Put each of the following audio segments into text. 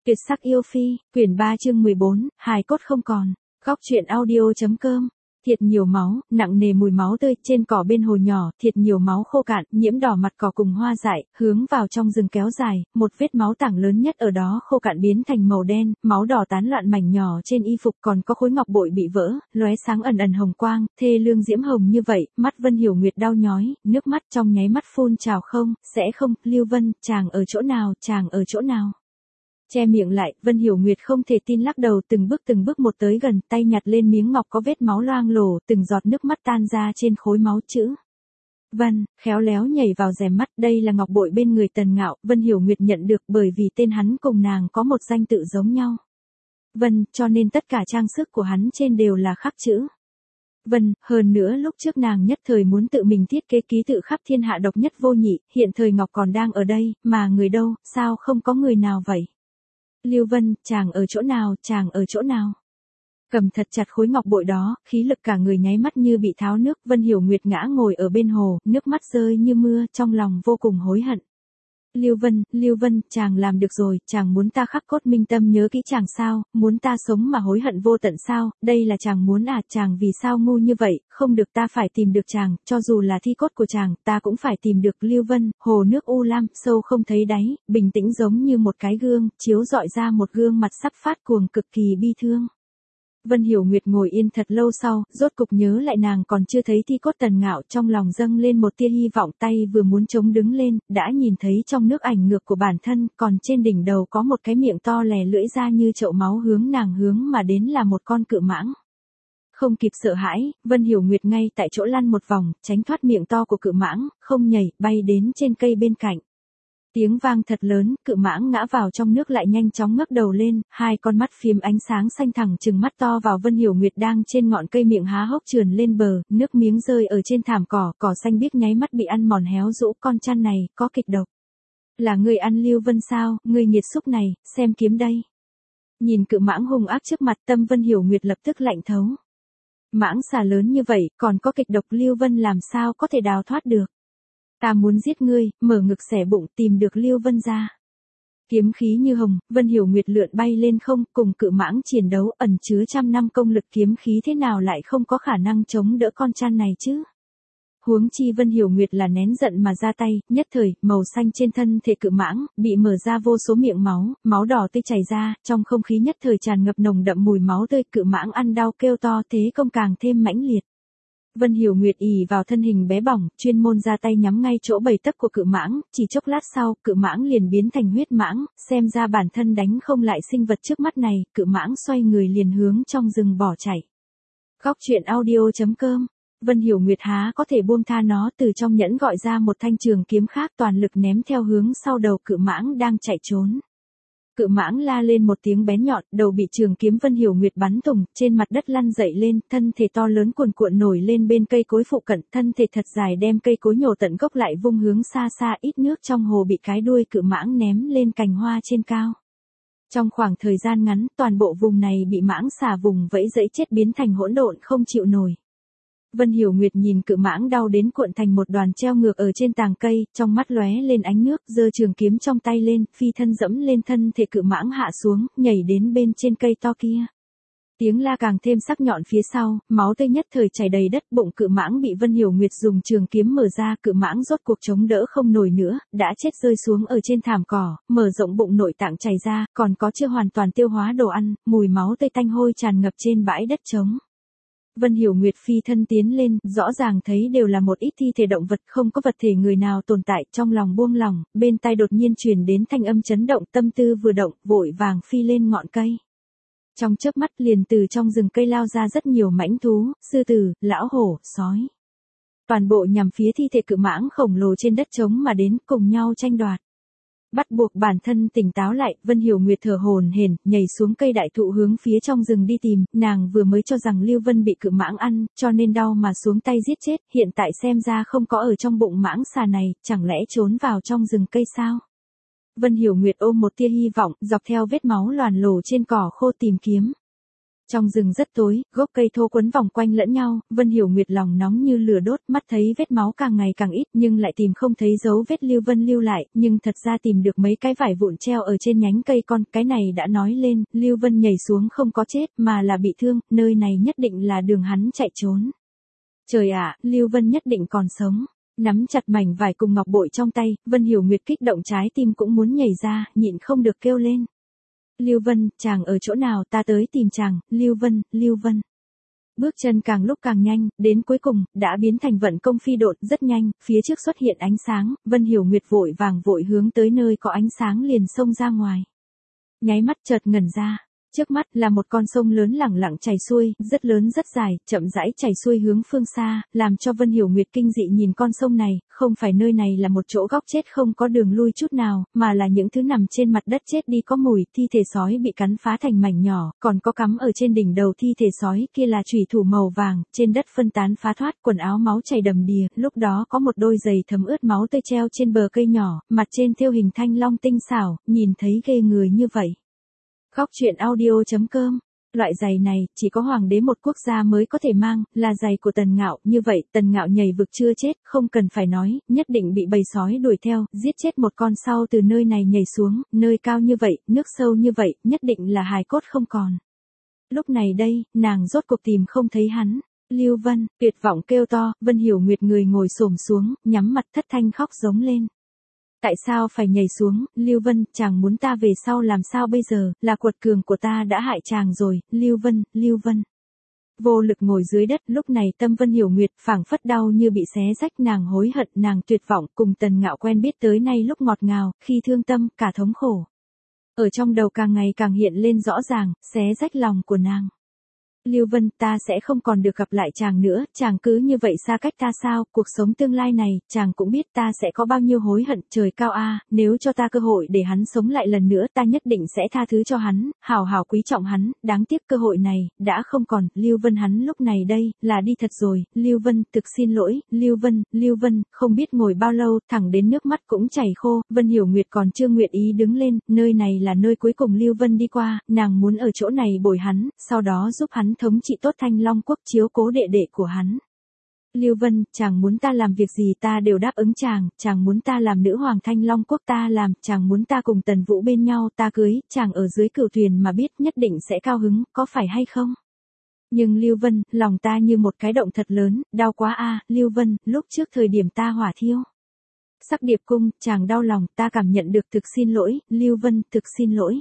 Tuyệt sắc yêu phi, quyển 3 chương 14, hài cốt không còn. Góc truyện audio.com. Thiệt nhiều máu, nặng nề mùi máu tươi, trên cỏ bên hồ nhỏ, thiệt nhiều máu khô cạn, nhiễm đỏ mặt cỏ cùng hoa dại, hướng vào trong rừng kéo dài, một vết máu tảng lớn nhất ở đó khô cạn biến thành màu đen, máu đỏ tán loạn mảnh nhỏ trên y phục, còn có khối ngọc bội bị vỡ, lóe sáng ẩn ẩn hồng quang, thê lương diễm hồng như vậy, mắt Vân Hiểu Nguyệt đau nhói, nước mắt trong nháy mắt phun trào không, sẽ không, Lưu Vân, chàng ở chỗ nào, chàng ở chỗ nào? Che miệng lại, Vân Hiểu Nguyệt không thể tin lắc đầu, từng bước một tới gần, tay nhặt lên miếng ngọc có vết máu loang lổ, từng giọt nước mắt tan ra trên khối máu chữ. Vân, khéo léo nhảy vào rèm mắt, đây là ngọc bội bên người Tần Ngạo, Vân Hiểu Nguyệt nhận được bởi vì tên hắn cùng nàng có một danh tự giống nhau. Vân, cho nên tất cả trang sức của hắn trên đều là khắc chữ. Vân, hơn nữa lúc trước nàng nhất thời muốn tự mình thiết kế ký tự khắp thiên hạ độc nhất vô nhị, hiện thời ngọc còn đang ở đây, mà người đâu, sao không có người nào vậy? Lưu Vân, chàng ở chỗ nào, chàng ở chỗ nào? Cầm thật chặt khối ngọc bội đó, khí lực cả người nháy mắt như bị tháo nước, Vân Hiểu Nguyệt ngã ngồi ở bên hồ, nước mắt rơi như mưa, trong lòng vô cùng hối hận. Lưu Vân, chàng làm được rồi, chàng muốn ta khắc cốt minh tâm nhớ kỹ chàng sao, muốn ta sống mà hối hận vô tận sao, đây là chàng muốn à, chàng vì sao ngu như vậy, không được ta phải tìm được chàng, cho dù là thi cốt của chàng, ta cũng phải tìm được. Lưu Vân, hồ nước u lam, sâu không thấy đáy, bình tĩnh giống như một cái gương, chiếu rọi ra một gương mặt sắp phát cuồng cực kỳ bi thương. Vân Hiểu Nguyệt ngồi yên thật lâu sau, rốt cục nhớ lại nàng còn chưa thấy thi cốt Tần Ngạo, trong lòng dâng lên một tia hy vọng, tay vừa muốn chống đứng lên, đã nhìn thấy trong nước ảnh ngược của bản thân, còn trên đỉnh đầu có một cái miệng to lè lưỡi ra như chậu máu hướng nàng hướng mà đến là một con cự mãng. Không kịp sợ hãi, Vân Hiểu Nguyệt ngay tại chỗ lăn một vòng, tránh thoát miệng to của cự mãng, không nhảy, bay đến trên cây bên cạnh. Tiếng vang thật lớn, cự mãng ngã vào trong nước lại nhanh chóng ngước đầu lên, hai con mắt phím ánh sáng xanh thẳng trừng mắt to vào Vân Hiểu Nguyệt đang trên ngọn cây, miệng há hốc trườn lên bờ, nước miếng rơi ở trên thảm cỏ, cỏ xanh biếc nháy mắt bị ăn mòn héo rũ, con chăn này, có kịch độc. Là người ăn Lưu Vân sao, người nghiệt xúc này, xem kiếm đây. Nhìn cự mãng hung ác trước mặt, tâm Vân Hiểu Nguyệt lập tức lạnh thấu. Mãng xà lớn như vậy, còn có kịch độc, Lưu Vân làm sao có thể đào thoát được. Ta muốn giết ngươi, mở ngực xẻ bụng, tìm được Lưu Vân ra. Kiếm khí như hồng, Vân Hiểu Nguyệt lượn bay lên không, cùng cự mãng chiến đấu, ẩn chứa trăm năm công lực kiếm khí thế nào lại không có khả năng chống đỡ con chăn này chứ. Huống chi Vân Hiểu Nguyệt là nén giận mà ra tay, nhất thời, màu xanh trên thân thể cự mãng, bị mở ra vô số miệng máu, máu đỏ tươi chảy ra, trong không khí nhất thời tràn ngập nồng đậm mùi máu tươi, cự mãng ăn đau kêu to, thế công càng thêm mãnh liệt. Vân Hiểu Nguyệt ì vào thân hình bé bỏng, chuyên môn ra tay nhắm ngay chỗ bầy tấc của cự mãng, chỉ chốc lát sau, cự mãng liền biến thành huyết mãng, xem ra bản thân đánh không lại sinh vật trước mắt này, cự mãng xoay người liền hướng trong rừng bỏ chạy. Góc truyện audio.com. Vân Hiểu Nguyệt há có thể buông tha nó, từ trong nhẫn gọi ra một thanh trường kiếm khác, toàn lực ném theo hướng sau đầu cự mãng đang chạy trốn. Cự mãng la lên một tiếng bén nhọn, đầu bị trường kiếm Vân Hiểu Nguyệt bắn thủng, trên mặt đất lăn dậy lên, thân thể to lớn cuồn cuộn nổi lên bên cây cối phụ cận, thân thể thật dài đem cây cối nhổ tận gốc lại vung hướng xa xa, ít nước trong hồ bị cái đuôi cự mãng ném lên cành hoa trên cao. Trong khoảng thời gian ngắn, toàn bộ vùng này bị mãng xà vùng vẫy dẫy chết biến thành hỗn độn không chịu nổi. Vân Hiểu Nguyệt nhìn cự mãng đau đến cuộn thành một đoàn treo ngược ở trên tàng cây, trong mắt lóe lên ánh nước, giơ trường kiếm trong tay lên, phi thân dẫm lên thân thể cự mãng hạ xuống, nhảy đến bên trên cây to kia. Tiếng la càng thêm sắc nhọn phía sau, máu tươi nhất thời chảy đầy đất, bụng cự mãng bị Vân Hiểu Nguyệt dùng trường kiếm mở ra, cự mãng rốt cuộc chống đỡ không nổi nữa, đã chết rơi xuống ở trên thảm cỏ, mở rộng bụng nội tạng chảy ra, còn có chưa hoàn toàn tiêu hóa đồ ăn, mùi máu tươi tanh hôi tràn ngập trên bãi đất trống. Vân Hiểu Nguyệt phi thân tiến lên, rõ ràng thấy đều là một ít thi thể động vật, không có vật thể người nào tồn tại, trong lòng buông lỏng, bên tai đột nhiên truyền đến thanh âm chấn động, tâm tư vừa động, vội vàng phi lên ngọn cây. Trong chớp mắt liền từ trong rừng cây lao ra rất nhiều mãnh thú, sư tử, lão hổ, sói. Toàn bộ nhằm phía thi thể cự mãng khổng lồ trên đất trống mà đến, cùng nhau tranh đoạt. Bắt buộc bản thân tỉnh táo lại, Vân Hiểu Nguyệt thở hổn hển, nhảy xuống cây đại thụ hướng phía trong rừng đi tìm, nàng vừa mới cho rằng Lưu Vân bị cự mãng ăn, cho nên đau mà xuống tay giết chết, hiện tại xem ra không có ở trong bụng mãng xà này, chẳng lẽ trốn vào trong rừng cây sao? Vân Hiểu Nguyệt ôm một tia hy vọng, dọc theo vết máu loàn lổ trên cỏ khô tìm kiếm. Trong rừng rất tối, gốc cây thô quấn vòng quanh lẫn nhau, Vân Hiểu Nguyệt lòng nóng như lửa đốt, mắt thấy vết máu càng ngày càng ít nhưng lại tìm không thấy dấu vết Lưu Vân lưu lại, nhưng thật ra tìm được mấy cái vải vụn treo ở trên nhánh cây con, cái này đã nói lên, Lưu Vân nhảy xuống không có chết mà là bị thương, nơi này nhất định là đường hắn chạy trốn. Trời ạ, Lưu Vân nhất định còn sống. Nắm chặt mảnh vải cùng ngọc bội trong tay, Vân Hiểu Nguyệt kích động trái tim cũng muốn nhảy ra, nhịn không được kêu lên. Lưu Vân, chàng ở chỗ nào, ta tới tìm chàng, Lưu Vân, Lưu Vân. Bước chân càng lúc càng nhanh, đến cuối cùng, đã biến thành vận công phi độn, rất nhanh, phía trước xuất hiện ánh sáng, Vân Hiểu Nguyệt vội vàng vội hướng tới nơi có ánh sáng liền xông ra ngoài. Nháy mắt chợt ngẩn ra. Trước mắt là một con sông lớn lẳng lặng chảy xuôi, rất lớn rất dài, chậm rãi chảy xuôi hướng phương xa, làm cho Vân Hiểu Nguyệt kinh dị nhìn con sông này, không phải nơi này là một chỗ góc chết không có đường lui chút nào, mà là những thứ nằm trên mặt đất chết đi có mùi, thi thể sói bị cắn phá thành mảnh nhỏ, còn có cắm ở trên đỉnh đầu thi thể sói kia là chủy thủ màu vàng, trên đất phân tán phá thoát, quần áo máu chảy đầm đìa, lúc đó có một đôi giày thấm ướt máu tươi treo trên bờ cây nhỏ, mặt trên thêu hình thanh long tinh xảo, nhìn thấy ghê người như vậy. Góc truyện audio.com. Loại giày này, chỉ có hoàng đế một quốc gia mới có thể mang, là giày của Tần Ngạo, như vậy, Tần Ngạo nhảy vực chưa chết, không cần phải nói, nhất định bị bầy sói đuổi theo, giết chết một con sau từ nơi này nhảy xuống, nơi cao như vậy, nước sâu như vậy, nhất định là hài cốt không còn. Lúc này đây, nàng rốt cuộc tìm không thấy hắn. Lưu Vân, tuyệt vọng kêu to, Vân Hiểu Nguyệt người ngồi xổm xuống, nhắm mặt thất thanh khóc giống lên. Tại sao phải nhảy xuống, Lưu Vân, chàng muốn ta về sau làm sao bây giờ, là quật cường của ta đã hại chàng rồi, Lưu Vân, Lưu Vân. Vô lực ngồi dưới đất, lúc này tâm Vân Hiểu Nguyệt phảng phất đau như bị xé rách, nàng hối hận, nàng tuyệt vọng, cùng Tần Ngạo quen biết tới nay lúc ngọt ngào, khi thương tâm, cả thống khổ. Ở trong đầu càng ngày càng hiện lên rõ ràng, xé rách lòng của nàng. Lưu Vân, ta sẽ không còn được gặp lại chàng nữa, chàng cứ như vậy xa cách ta sao, cuộc sống tương lai này, chàng cũng biết ta sẽ có bao nhiêu hối hận, trời cao a, nếu cho ta cơ hội để hắn sống lại lần nữa, ta nhất định sẽ tha thứ cho hắn, hảo hảo quý trọng hắn, đáng tiếc cơ hội này, đã không còn, Lưu Vân hắn lúc này đây, là đi thật rồi, Lưu Vân, thực xin lỗi, Lưu Vân, không biết ngồi bao lâu, thẳng đến nước mắt cũng chảy khô, Vân Hiểu Nguyệt còn chưa nguyện ý đứng lên, nơi này là nơi cuối cùng Lưu Vân đi qua, nàng muốn ở chỗ này bồi hắn, sau đó giúp hắn thống trị tốt Thanh Long quốc chiếu cố đệ đệ của hắn. Lưu Vân, chàng muốn ta làm việc gì ta đều đáp ứng chàng muốn ta làm nữ hoàng Thanh Long quốc ta làm, chàng muốn ta cùng Tần Vũ bên nhau ta cưới, chàng ở dưới cửu thuyền mà biết nhất định sẽ cao hứng, có phải hay không? Nhưng Lưu Vân, lòng ta như một cái động thật lớn, đau quá a, Lưu Vân, lúc trước thời điểm ta hỏa thiêu. Sắc Điệp cung, chàng đau lòng, ta cảm nhận được, thực xin lỗi, Lưu Vân, thực xin lỗi.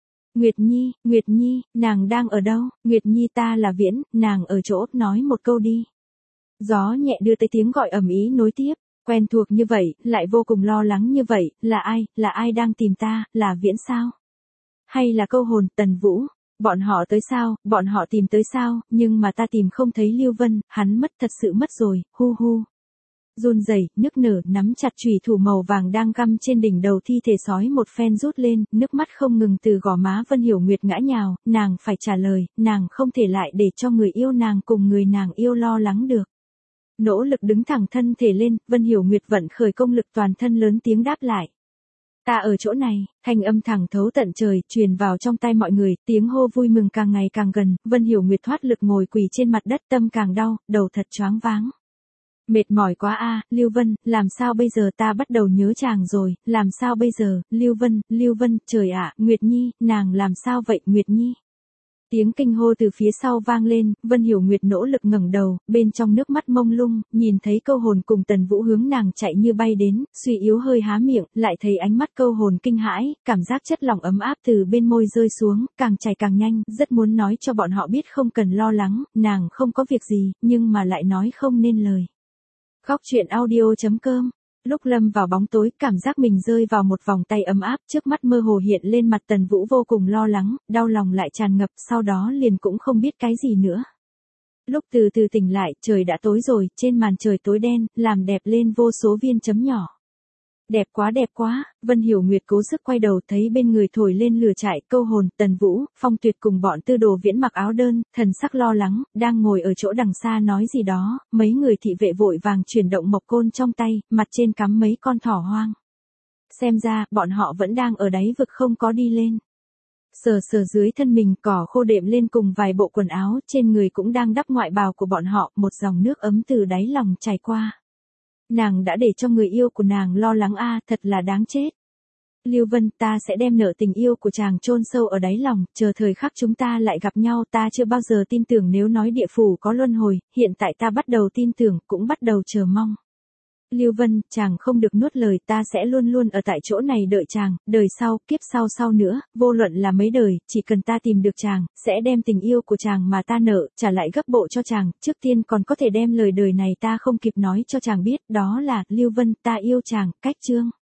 Nguyệt Nhi, nàng đang ở đâu? Nguyệt Nhi ta là Viễn, nàng ở chỗ, nói một câu đi. Gió nhẹ đưa tới tiếng gọi ầm ĩ nối tiếp, quen thuộc như vậy, lại vô cùng lo lắng như vậy, là ai đang tìm ta, là Viễn sao? Hay là câu hồn, Tần Vũ? Bọn họ tới sao, bọn họ tìm tới sao, nhưng mà ta tìm không thấy Lưu Vân, hắn mất thật sự mất rồi, hu hu. Run rẩy, nức nở, nắm chặt chùy thủ màu vàng đang găm trên đỉnh đầu thi thể sói một phen rút lên, nước mắt không ngừng từ gò má Vân Hiểu Nguyệt ngã nhào, nàng phải trả lời, nàng không thể lại để cho người yêu nàng cùng người nàng yêu lo lắng được. Nỗ lực đứng thẳng thân thể lên, Vân Hiểu Nguyệt vận khởi công lực toàn thân lớn tiếng đáp lại. Ta ở chỗ này, thanh âm thẳng thấu tận trời, truyền vào trong tai mọi người, tiếng hô vui mừng càng ngày càng gần, Vân Hiểu Nguyệt thoát lực ngồi quỳ trên mặt đất, tâm càng đau, đầu thật choáng váng. Mệt mỏi quá a, Lưu Vân, làm sao bây giờ, ta bắt đầu nhớ chàng rồi, làm sao bây giờ, Lưu Vân, trời ạ, Nguyệt Nhi, nàng làm sao vậy, Nguyệt Nhi. Tiếng kinh hô từ phía sau vang lên, Vân Hiểu Nguyệt nỗ lực ngẩng đầu, bên trong nước mắt mông lung, nhìn thấy câu hồn cùng Tần Vũ hướng nàng chạy như bay đến, suy yếu hơi há miệng, lại thấy ánh mắt câu hồn kinh hãi, cảm giác chất lỏng ấm áp từ bên môi rơi xuống, càng chảy càng nhanh, rất muốn nói cho bọn họ biết không cần lo lắng, nàng không có việc gì, nhưng mà lại nói không nên lời. Góc truyện audio.com. Lúc lâm vào bóng tối, cảm giác mình rơi vào một vòng tay ấm áp, trước mắt mơ hồ hiện lên mặt Tần Vũ vô cùng lo lắng, đau lòng lại tràn ngập, sau đó liền cũng không biết cái gì nữa. Lúc từ từ tỉnh lại, trời đã tối rồi, trên màn trời tối đen, làm đẹp lên vô số viên chấm nhỏ. Đẹp quá, Vân Hiểu Nguyệt cố sức quay đầu thấy bên người thổi lên lửa trại, câu hồn, Tần Vũ, Phong Tuyệt cùng bọn Tư Đồ Viễn mặc áo đơn, thần sắc lo lắng, đang ngồi ở chỗ đằng xa nói gì đó, mấy người thị vệ vội vàng chuyển động mộc côn trong tay, mặt trên cắm mấy con thỏ hoang. Xem ra, bọn họ vẫn đang ở đáy vực không có đi lên. Sờ sờ dưới thân mình cỏ khô đệm lên cùng vài bộ quần áo trên người cũng đang đắp ngoại bào của bọn họ, một dòng nước ấm từ đáy lòng chảy qua. Nàng đã để cho người yêu của nàng lo lắng thật là đáng chết. Lưu Vân, ta sẽ đem nợ tình yêu của chàng chôn sâu ở đáy lòng, chờ thời khắc chúng ta lại gặp nhau. Ta chưa bao giờ tin tưởng nếu nói địa phủ có luân hồi, hiện tại ta bắt đầu tin tưởng, cũng bắt đầu chờ mong. Lưu Vân, chàng không được nuốt lời, ta sẽ luôn luôn ở tại chỗ này đợi chàng, đời sau, kiếp sau nữa, vô luận là mấy đời, chỉ cần ta tìm được chàng, sẽ đem tình yêu của chàng mà ta nợ, trả lại gấp bộ cho chàng, trước tiên còn có thể đem lời đời này ta không kịp nói cho chàng biết, đó là, Lưu Vân, ta yêu chàng, cách chương.